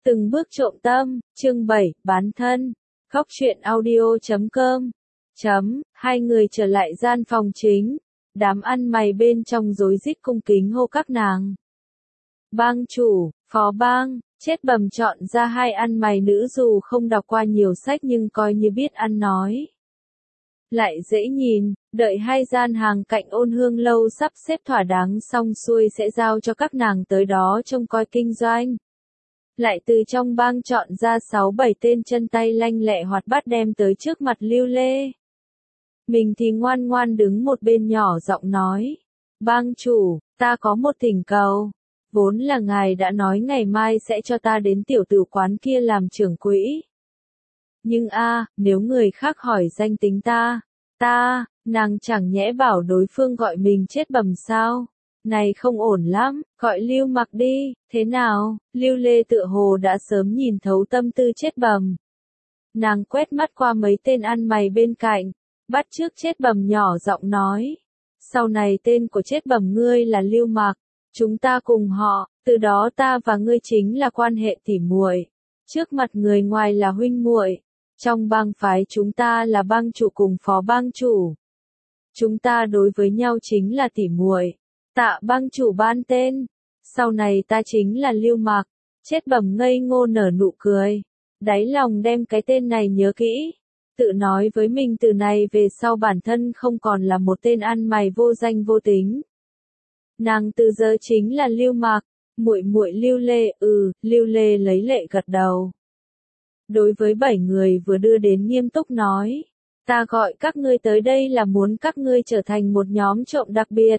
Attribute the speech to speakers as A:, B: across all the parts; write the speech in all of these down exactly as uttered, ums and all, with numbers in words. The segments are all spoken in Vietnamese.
A: Từng bước trộm tâm, chương bảy, bán thân. Khóc chuyện audio chấm com. Chấm, hai người trở lại gian phòng chính. Đám ăn mày bên trong rối rít cung kính hô các nàng. Bang chủ, phó bang, chết bầm chọn ra hai ăn mày nữ dù không đọc qua nhiều sách nhưng coi như biết ăn nói. Lại dễ nhìn, đợi hai gian hàng cạnh Ôn Hương lâu sắp xếp thỏa đáng xong xuôi sẽ giao cho các nàng tới đó trông coi kinh doanh. Lại từ trong bang chọn ra sáu bảy tên chân tay lanh lẹ hoạt bát đem tới trước mặt Lưu Lê. Mình thì ngoan ngoan đứng một bên nhỏ giọng nói. Bang chủ, ta có một thỉnh cầu. Vốn là ngài đã nói ngày mai sẽ cho ta đến tiểu tử quán kia làm trưởng quỹ. Nhưng a, nếu người khác hỏi danh tính ta, ta, nàng chẳng nhẽ bảo đối phương gọi mình chết bầm sao? Này không ổn lắm, gọi Lưu Mặc đi, thế nào? Lưu Lê tựa hồ đã sớm nhìn thấu tâm tư chết bầm. Nàng quét mắt qua mấy tên ăn mày bên cạnh, bắt chước chết bầm nhỏ giọng nói. Sau này tên của chết bầm ngươi là Lưu Mặc, chúng ta cùng họ, từ đó ta và ngươi chính là quan hệ tỉ muội. Trước mặt người ngoài là huynh muội, trong bang phái chúng ta là bang chủ cùng phó bang chủ. Chúng ta đối với nhau chính là tỉ muội. Tạ bang chủ ban tên, sau này ta chính là Lưu Mặc. Chết bầm ngây ngô nở nụ cười, đáy lòng đem cái tên này nhớ kỹ, tự nói với mình từ này về sau bản thân không còn là một tên ăn mày vô danh vô tính. Nàng từ giờ chính là Lưu Mặc, muội muội Lưu Lê. Ừ, Lưu Lê lấy lệ gật đầu. Đối với bảy người vừa đưa đến nghiêm túc nói, ta gọi các ngươi tới đây là muốn các ngươi trở thành một nhóm trộm đặc biệt.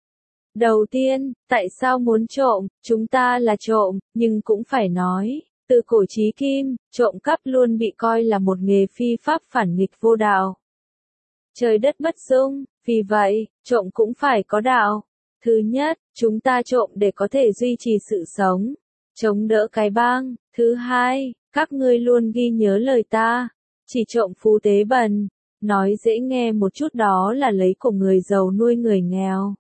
A: Đầu tiên, tại sao muốn trộm? Chúng ta là trộm, nhưng cũng phải nói, từ cổ chí kim, trộm cắp luôn bị coi là một nghề phi pháp phản nghịch vô đạo. Trời đất bất dung, vì vậy, trộm cũng phải có đạo. Thứ nhất, chúng ta trộm để có thể duy trì sự sống, chống đỡ cái bang. Thứ hai, các ngươi luôn ghi nhớ lời ta, chỉ trộm phú tế bần. Nói dễ nghe một chút đó là lấy của người giàu nuôi người nghèo.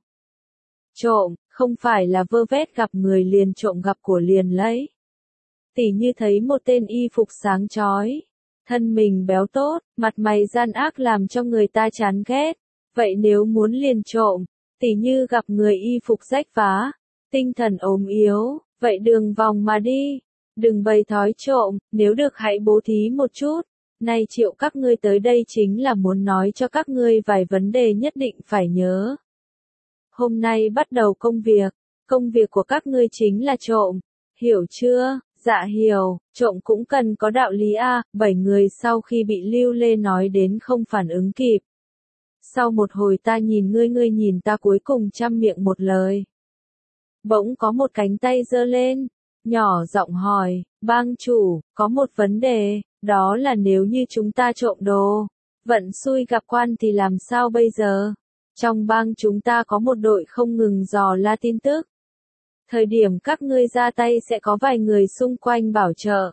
A: Trộm, không phải là vơ vét gặp người liền trộm gặp của liền lấy. Tỉ như thấy một tên y phục sáng chói, thân mình béo tốt, mặt mày gian ác làm cho người ta chán ghét. Vậy nếu muốn liền trộm, tỉ như gặp người y phục rách vá, tinh thần ốm yếu, vậy đường vòng mà đi. Đừng bày thói trộm, nếu được hãy bố thí một chút. Nay triệu các ngươi tới đây chính là muốn nói cho các ngươi vài vấn đề nhất định phải nhớ. Hôm nay bắt đầu công việc, công việc của các ngươi chính là trộm, hiểu chưa? Dạ hiểu, trộm cũng cần có đạo lý a. Bảy người sau khi bị Lưu Lê nói đến không phản ứng kịp. Sau một hồi ta nhìn ngươi ngươi nhìn ta cuối cùng trăm miệng một lời. Bỗng có một cánh tay giơ lên, nhỏ giọng hỏi, bang chủ, có một vấn đề, đó là nếu như chúng ta trộm đồ, vận xui gặp quan thì làm sao bây giờ? Trong bang chúng ta có một đội không ngừng dò la tin tức. Thời điểm các ngươi ra tay sẽ có vài người xung quanh bảo trợ.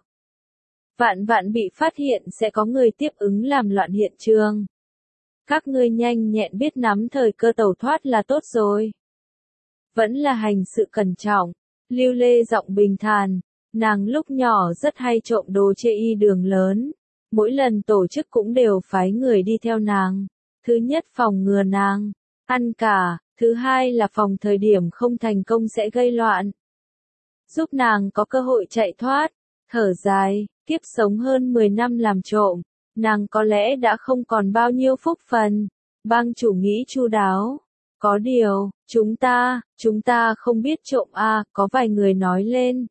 A: Vạn vạn bị phát hiện sẽ có người tiếp ứng làm loạn hiện trường. Các ngươi nhanh nhẹn biết nắm thời cơ tẩu thoát là tốt rồi. Vẫn là hành sự cẩn trọng. Lưu Lê giọng bình thản, nàng lúc nhỏ rất hay trộm đồ chê y đường lớn. Mỗi lần tổ chức cũng đều phái người đi theo nàng. Thứ nhất phòng ngừa nàng ăn cả, thứ hai là phòng thời điểm không thành công sẽ gây loạn. Giúp nàng có cơ hội chạy thoát. Thở dài, kiếp sống hơn mười năm làm trộm, nàng có lẽ đã không còn bao nhiêu phúc phần. Bang chủ nghĩ chu đáo. Có điều, chúng ta, chúng ta không biết trộm a. Có vài người nói lên.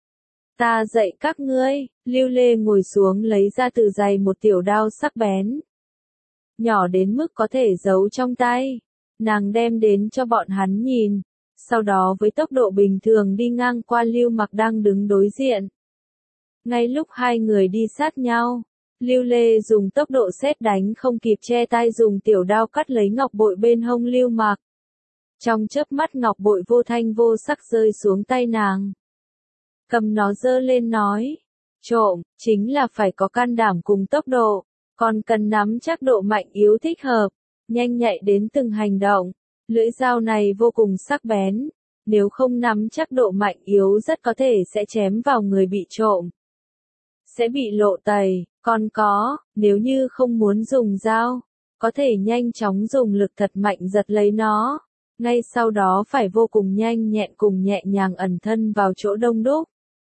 A: Ta dạy các ngươi. Lưu Lê ngồi xuống lấy ra từ giày một tiểu đao sắc bén. Nhỏ đến mức có thể giấu trong tay. Nàng đem đến cho bọn hắn nhìn. Sau đó với tốc độ bình thường đi ngang qua Lưu Mặc đang đứng đối diện. Ngay lúc hai người đi sát nhau, Lưu Lê dùng tốc độ sét đánh không kịp che tay dùng tiểu đao cắt lấy ngọc bội bên hông Lưu Mặc. Trong chớp mắt ngọc bội vô thanh vô sắc rơi xuống tay nàng. Cầm nó giơ lên nói, trộm, chính là phải có can đảm cùng tốc độ, còn cần nắm chắc độ mạnh yếu thích hợp, nhanh nhạy đến từng hành động. Lưỡi dao này vô cùng sắc bén, nếu không nắm chắc độ mạnh yếu rất có thể sẽ chém vào người bị trộm. Sẽ bị lộ tẩy, còn có, nếu như không muốn dùng dao, có thể nhanh chóng dùng lực thật mạnh giật lấy nó. Ngay sau đó phải vô cùng nhanh nhẹn cùng nhẹ nhàng ẩn thân vào chỗ đông đúc.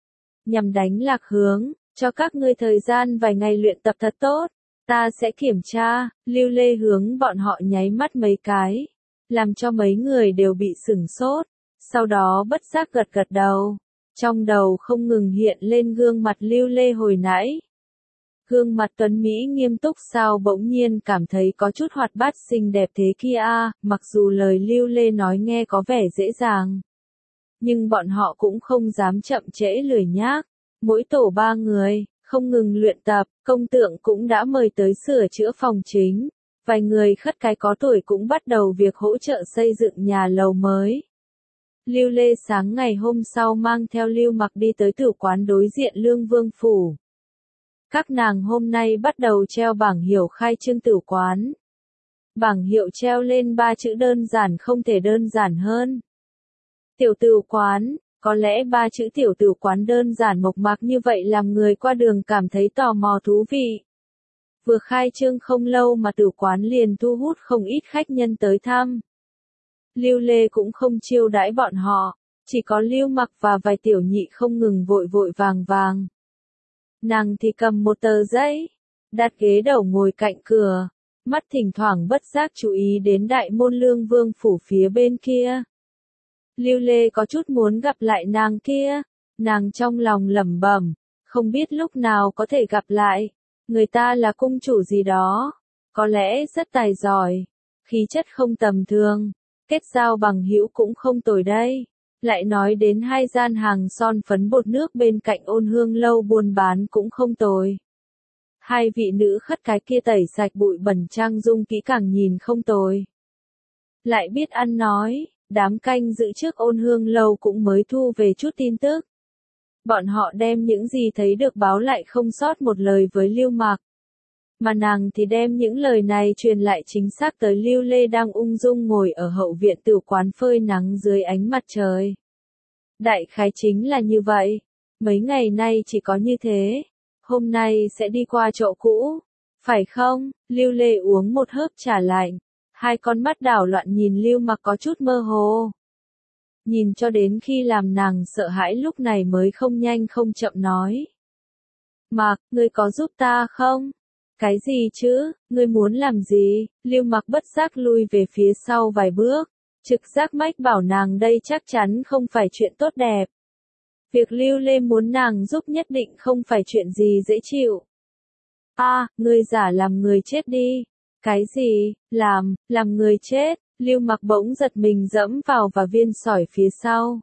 A: Nhằm đánh lạc hướng, cho các ngươi thời gian vài ngày luyện tập thật tốt. Ta sẽ kiểm tra, Lưu Lê hướng bọn họ nháy mắt mấy cái, làm cho mấy người đều bị sửng sốt, sau đó bất giác gật gật đầu. Trong đầu không ngừng hiện lên gương mặt Lưu Lê hồi nãy. Gương mặt tuấn Mỹ nghiêm túc sao bỗng nhiên cảm thấy có chút hoạt bát xinh đẹp thế kia, mặc dù lời Lưu Lê nói nghe có vẻ dễ dàng. Nhưng bọn họ cũng không dám chậm trễ lười nhác, mỗi tổ ba người, không ngừng luyện tập, công tượng cũng đã mời tới sửa chữa phòng chính. Vài người khất cái có tuổi cũng bắt đầu việc hỗ trợ xây dựng nhà lầu mới. Lưu Lê sáng ngày hôm sau mang theo Lưu Mặc đi tới tử quán đối diện Lương Vương Phủ. Các nàng hôm nay bắt đầu treo bảng hiệu khai trương tử quán. Bảng hiệu treo lên ba chữ đơn giản không thể đơn giản hơn. Tiểu tử quán, có lẽ ba chữ tiểu tử quán đơn giản mộc mạc như vậy làm người qua đường cảm thấy tò mò thú vị. Vừa khai trương không lâu mà tử quán liền thu hút không ít khách nhân tới thăm. Lưu Lê cũng không chiêu đãi bọn họ, chỉ có Lưu Mặc và vài tiểu nhị không ngừng vội vội vàng vàng. Nàng thì cầm một tờ giấy, đặt ghế đầu ngồi cạnh cửa, mắt thỉnh thoảng bất giác chú ý đến đại môn Lương Vương Phủ phía bên kia. Lưu Lê có chút muốn gặp lại nàng kia, nàng trong lòng lẩm bẩm, không biết lúc nào có thể gặp lại, người ta là cung chủ gì đó, có lẽ rất tài giỏi, khí chất không tầm thường, kết giao bằng hữu cũng không tồi đây. Lại nói đến hai gian hàng son phấn bột nước bên cạnh Ôn Hương lâu buôn bán cũng không tồi. Hai vị nữ khất cái kia tẩy sạch bụi bẩn trang dung kỹ càng nhìn không tồi. Lại biết ăn nói, đám canh giữ trước Ôn Hương lâu cũng mới thu về chút tin tức. Bọn họ đem những gì thấy được báo lại không sót một lời với Lưu Mặc. Mà nàng thì đem những lời này truyền lại chính xác tới Lưu Lê đang ung dung ngồi ở hậu viện tử quán phơi nắng dưới ánh mặt trời. Đại khái chính là như vậy. Mấy ngày nay chỉ có như thế. Hôm nay sẽ đi qua chỗ cũ. Phải không? Lưu Lê uống một hớp trà lạnh. Hai con mắt đảo loạn nhìn Lưu Mặc có chút mơ hồ. Nhìn cho đến khi làm nàng sợ hãi lúc này mới không nhanh không chậm nói. Mặc, ngươi có giúp ta không? Cái gì chứ, ngươi muốn làm gì? Lưu Mặc bất giác lui về phía sau vài bước, trực giác mách bảo nàng đây chắc chắn không phải chuyện tốt đẹp. Việc Lưu Lê muốn nàng giúp nhất định không phải chuyện gì dễ chịu. A, à, ngươi giả làm người chết đi. Cái gì? Làm, làm người chết? Lưu Mặc bỗng giật mình dẫm vào và viên sỏi phía sau.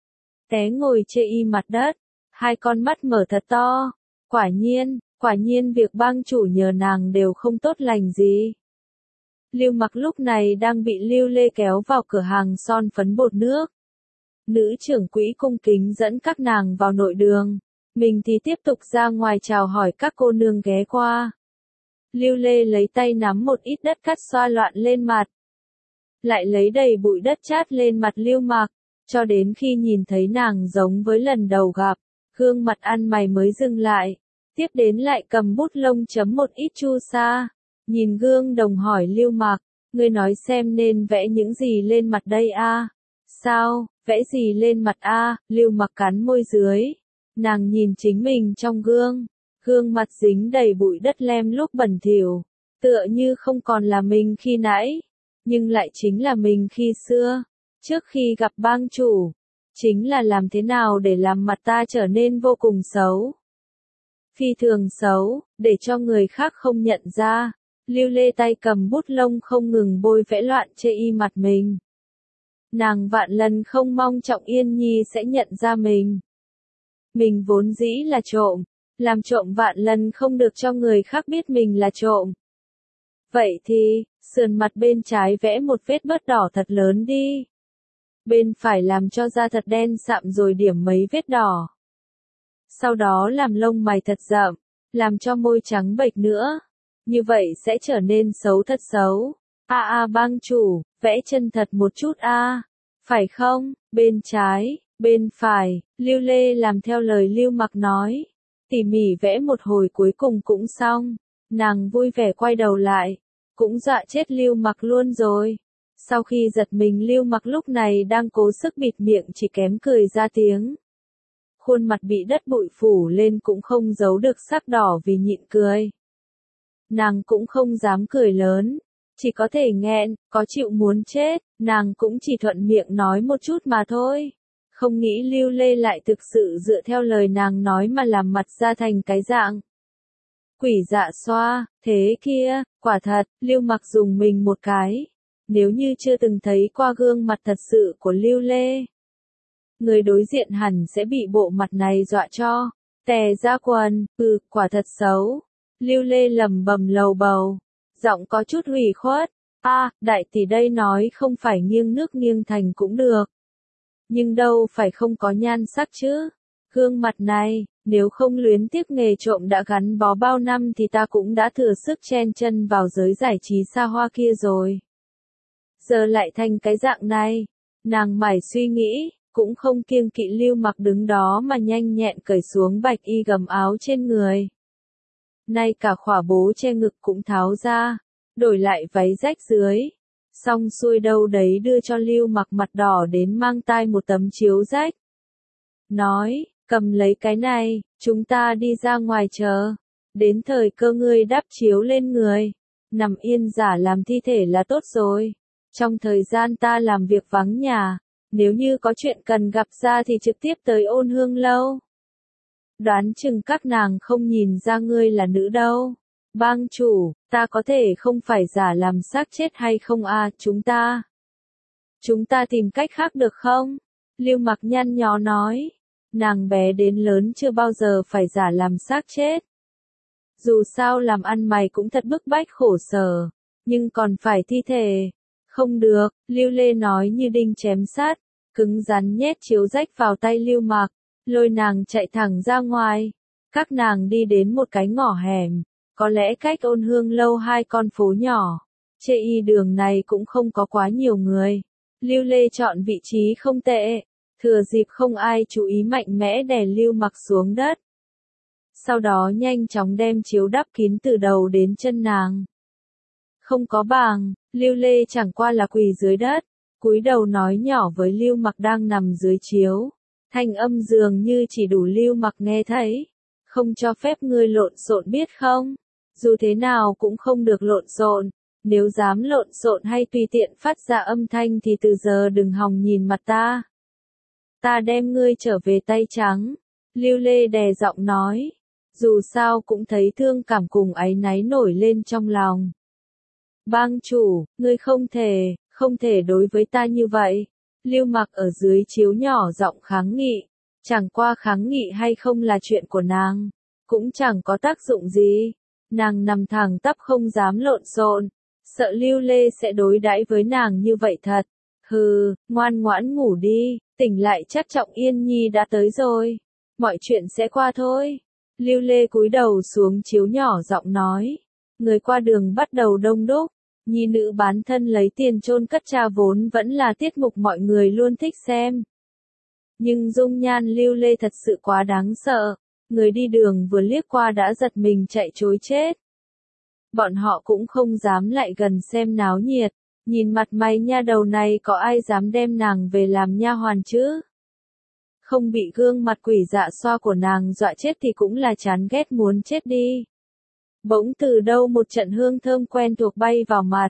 A: Té ngồi chê y mặt đất, hai con mắt mở thật to. Quả nhiên, quả nhiên việc bang chủ nhờ nàng đều không tốt lành gì. Lưu Mặc lúc này đang bị Lưu Lê kéo vào cửa hàng son phấn bột nước. Nữ trưởng quỹ cung kính dẫn các nàng vào nội đường. Mình thì tiếp tục ra ngoài chào hỏi các cô nương ghé qua. Lưu Lê lấy tay nắm một ít đất cát xoa loạn lên mặt. Lại lấy đầy bụi đất chát lên mặt Lưu Mặc, cho đến khi nhìn thấy nàng giống với lần đầu gặp, gương mặt ăn mày mới dừng lại. Tiếp đến lại cầm bút lông chấm một ít chu sa. Nhìn gương đồng hỏi Lưu Mặc, ngươi nói xem nên vẽ những gì lên mặt đây a? Sao, vẽ gì lên mặt a? Lưu Mặc cắn môi dưới. Nàng nhìn chính mình trong gương, gương mặt dính đầy bụi đất lem lúc bẩn thỉu, tựa như không còn là mình khi nãy, nhưng lại chính là mình khi xưa, trước khi gặp bang chủ, chính là làm thế nào để làm mặt ta trở nên vô cùng xấu. Phi thường xấu, để cho người khác không nhận ra. Lưu Lê tay cầm bút lông không ngừng bôi vẽ loạn chê y mặt mình. Nàng vạn lần không mong Trọng Yên Nhi sẽ nhận ra mình. Mình vốn dĩ là trộm, làm trộm vạn lần không được cho người khác biết mình là trộm. Vậy thì, sườn mặt bên trái vẽ một vết bớt đỏ thật lớn đi. Bên phải làm cho da thật đen sạm rồi điểm mấy vết đỏ. Sau đó làm lông mày thật rậm, làm cho môi trắng bệch nữa. Như vậy sẽ trở nên xấu thật xấu. A a bang chủ, vẽ chân thật một chút a. phải không? Bên trái, bên phải, Lưu Lê làm theo lời Lưu Mặc nói. Tỉ mỉ vẽ một hồi cuối cùng cũng xong. Nàng vui vẻ quay đầu lại. Cũng dọa chết Lưu Mặc luôn rồi. Sau khi giật mình Lưu Mặc lúc này đang cố sức bịt miệng chỉ kém cười ra tiếng. Khuôn mặt bị đất bụi phủ lên cũng không giấu được sắc đỏ vì nhịn cười. Nàng cũng không dám cười lớn. Chỉ có thể nghẹn, có chịu muốn chết, nàng cũng chỉ thuận miệng nói một chút mà thôi. Không nghĩ Lưu Lê lại thực sự dựa theo lời nàng nói mà làm mặt ra thành cái dạng. Quỷ dạ xoa, thế kia, quả thật, Lưu Mặc dùng mình một cái. Nếu như chưa từng thấy qua gương mặt thật sự của Lưu Lê, người đối diện hẳn sẽ bị bộ mặt này dọa cho. Tè ra quần, ừ, quả thật xấu. Lưu Lê lẩm bẩm lầu bầu. Giọng có chút ủy khuất. A, à, đại tỷ đây nói không phải nghiêng nước nghiêng thành cũng được. Nhưng đâu phải không có nhan sắc chứ. Gương mặt này, nếu không luyến tiếc nghề trộm đã gắn bó bao năm thì ta cũng đã thừa sức chen chân vào giới giải trí xa hoa kia rồi. Giờ lại thành cái dạng này. Nàng mải suy nghĩ, cũng không kiêng kỵ Lưu Mặc đứng đó mà nhanh nhẹn cởi xuống bạch y gầm áo trên người. Nay cả khỏa bố che ngực cũng tháo ra, đổi lại váy rách dưới. Xong xuôi đâu đấy đưa cho Lưu Mặc mặt đỏ đến mang tai một tấm chiếu rách. Nói, cầm lấy cái này, chúng ta đi ra ngoài chờ. Đến thời cơ ngươi đắp chiếu lên người. Nằm yên giả làm thi thể là tốt rồi. Trong thời gian ta làm việc vắng nhà, nếu như có chuyện cần gặp ra thì trực tiếp tới Ôn Hương lâu. Đoán chừng các nàng không nhìn ra ngươi là nữ đâu. Bang chủ, ta có thể không phải giả làm xác chết hay không à, chúng ta. Chúng ta tìm cách khác được không? Lưu Mặc nhăn nhó nói. Nàng bé đến lớn chưa bao giờ phải giả làm xác chết. Dù sao làm ăn mày cũng thật bức bách khổ sở, nhưng còn phải thi thể. Không được, Lưu Lê nói như đinh chém sát, cứng rắn nhét chiếu rách vào tay Lưu Mặc, lôi nàng chạy thẳng ra ngoài. Các nàng đi đến một cái ngõ hẻm, có lẽ cách Ôn Hương lâu hai con phố nhỏ. Chê y đường này cũng không có quá nhiều người. Lưu Lê chọn vị trí không tệ, thừa dịp không ai chú ý mạnh mẽ đè Lưu Mặc xuống đất. Sau đó nhanh chóng đem chiếu đắp kín từ đầu đến chân nàng. Không có bàng, Lưu Lê chẳng qua là quỳ dưới đất, cúi đầu nói nhỏ với Lưu Mặc đang nằm dưới chiếu. Thanh âm dường như chỉ đủ Lưu Mặc nghe thấy. Không cho phép ngươi lộn xộn biết không? Dù thế nào cũng không được lộn xộn. Nếu dám lộn xộn hay tùy tiện phát ra âm thanh thì từ giờ đừng hòng nhìn mặt ta. Ta đem ngươi trở về tay trắng. Lưu Lê đè giọng nói. Dù sao cũng thấy thương cảm cùng áy náy nổi lên trong lòng. Bang chủ, ngươi không thể, không thể đối với ta như vậy. Lưu Mặc ở dưới chiếu nhỏ giọng kháng nghị. Chẳng qua kháng nghị hay không là chuyện của nàng. Cũng chẳng có tác dụng gì. Nàng nằm thẳng tắp không dám lộn xộn. Sợ Lưu Lê sẽ đối đãi với nàng như vậy thật. Hừ, ngoan ngoãn ngủ đi. Tỉnh lại chắc Trọng Yên Nhi đã tới rồi. Mọi chuyện sẽ qua thôi. Lưu Lê cúi đầu xuống chiếu nhỏ giọng nói. Người qua đường bắt đầu đông đúc. Nhi nữ bán thân lấy tiền chôn cất cha vốn vẫn là tiết mục mọi người luôn thích xem. Nhưng dung nhan Lưu Lê thật sự quá đáng sợ. Người đi đường vừa liếc qua đã giật mình chạy trối chết. Bọn họ cũng không dám lại gần xem náo nhiệt. Nhìn mặt mày nha đầu này có ai dám đem nàng về làm nha hoàn chứ? Không bị gương mặt quỷ dạ xoa của nàng dọa chết thì cũng là chán ghét muốn chết đi. Bỗng từ đâu một trận hương thơm quen thuộc bay vào mặt.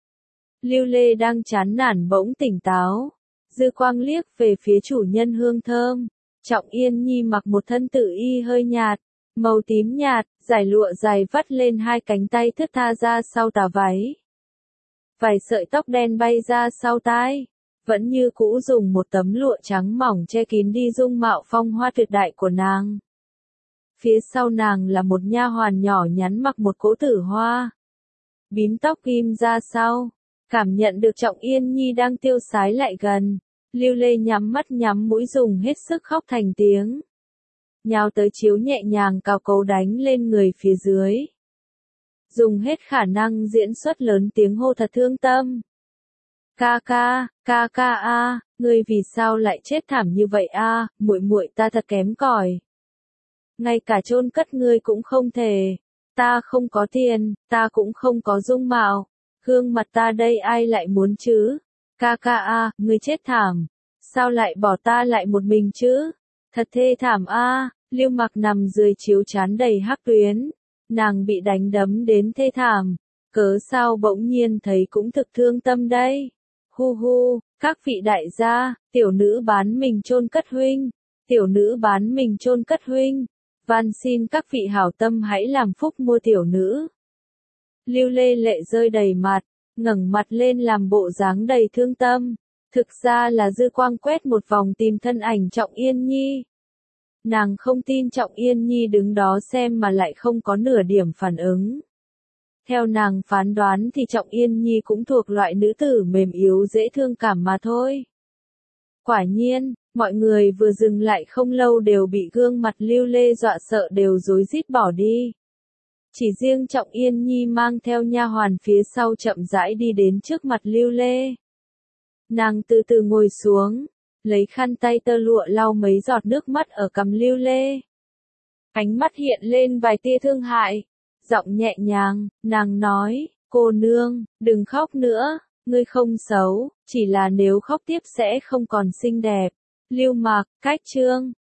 A: Lưu Lê đang chán nản bỗng tỉnh táo. Dư quang liếc về phía chủ nhân hương thơm. Trọng Yên Nhi mặc một thân tự y hơi nhạt, màu tím nhạt, giải lụa dài vắt lên hai cánh tay thướt tha ra sau tà váy. Vài sợi tóc đen bay ra sau tai. Vẫn như cũ dùng một tấm lụa trắng mỏng che kín đi dung mạo phong hoa tuyệt đại của nàng. Phía sau nàng là một nha hoàn nhỏ nhắn mặc một cỗ tử hoa. Bím tóc ghim ra sau. Cảm nhận được Trọng Yên Nhi đang tiêu sái lại gần. Lưu Lê nhắm mắt nhắm mũi dùng hết sức khóc thành tiếng. Nhào tới chiếu nhẹ nhàng cào cấu đánh lên người phía dưới. Dùng hết khả năng diễn xuất lớn tiếng hô thật thương tâm. Ca ca, ca ca a, Ngươi vì sao lại chết thảm như vậy a, muội muội ta thật kém cỏi. Ngay cả chôn cất ngươi cũng không thể. Ta không có tiền, ta cũng không có dung mạo. Gương mặt ta đây ai lại muốn chứ? Ca ca a, ngươi chết thảm. Sao lại bỏ ta lại một mình chứ? Thật thê thảm a. Lưu Mặc nằm dưới chiếu trán đầy hắc tuyến. Nàng bị đánh đấm đến thê thảm. Cớ sao bỗng nhiên thấy cũng thực thương tâm đây. Hu hu, các vị đại gia, tiểu nữ bán mình chôn cất huynh. Tiểu nữ bán mình chôn cất huynh. Van xin các vị hảo tâm hãy làm phúc mua tiểu nữ. Lưu Lê lệ rơi đầy mặt, ngẩng mặt lên làm bộ dáng đầy thương tâm. Thực ra là dư quang quét một vòng tìm thân ảnh Trọng Yên Nhi. Nàng không tin Trọng Yên Nhi đứng đó xem mà lại không có nửa điểm phản ứng. Theo nàng phán đoán thì Trọng Yên Nhi cũng thuộc loại nữ tử mềm yếu dễ thương cảm mà thôi. Quả nhiên, mọi người vừa dừng lại không lâu đều bị gương mặt Lưu Lê dọa sợ đều rối rít bỏ đi. Chỉ riêng Trọng Yên Nhi mang theo nha hoàn phía sau chậm rãi đi đến trước mặt Lưu Lê. Nàng từ từ ngồi xuống, lấy khăn tay tơ lụa lau mấy giọt nước mắt ở cằm Lưu Lê. Ánh mắt hiện lên vài tia thương hại, giọng nhẹ nhàng, nàng nói, cô nương, đừng khóc nữa, ngươi không xấu, chỉ là nếu khóc tiếp sẽ không còn xinh đẹp. Lưu Mạc, cách chương.